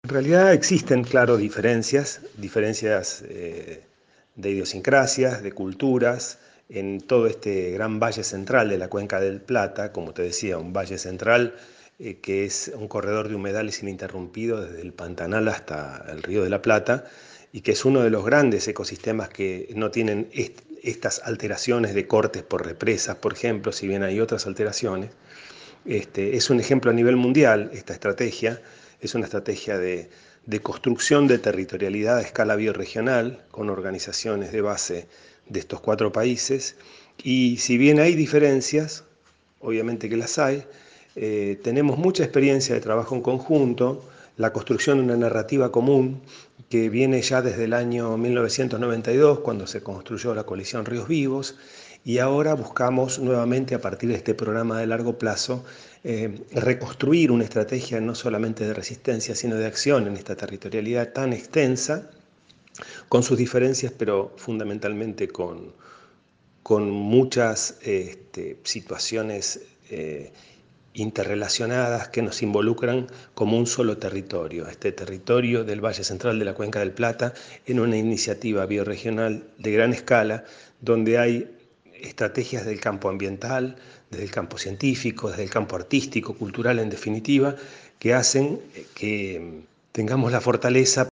En realidad existen, claro, diferencias de idiosincrasias, de culturas, en todo este gran valle central de la Cuenca del Plata, como te decía, un valle central que es un corredor de humedales ininterrumpido desde el Pantanal hasta el Río de la Plata, y que es uno de los grandes ecosistemas que no tienen estas alteraciones de cortes por represas, por ejemplo, si bien hay otras alteraciones. Es un ejemplo a nivel mundial esta estrategia, es una estrategia de construcción de territorialidad a escala bioregional con organizaciones de base de estos cuatro países. Y si bien hay diferencias, obviamente que las hay, tenemos mucha experiencia de trabajo en conjunto, la construcción de una narrativa común que viene ya desde el año 1992, cuando se construyó la coalición Ríos Vivos, y ahora buscamos nuevamente, a partir de este programa de largo plazo, reconstruir una estrategia no solamente de resistencia, sino de acción en esta territorialidad tan extensa, con sus diferencias, pero fundamentalmente con muchas situaciones interrelacionadas que nos involucran como un solo territorio, este territorio del Valle Central de la Cuenca del Plata, en una iniciativa bioregional de gran escala, donde hay estrategias del campo ambiental, desde el campo científico, desde el campo artístico, cultural en definitiva, que hacen que tengamos la fortaleza